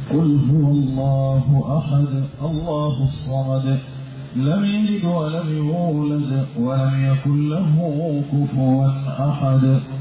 قل هو الله أحد الله الصمد لم يلد ولم يولد ولم يكن له كفوا أحد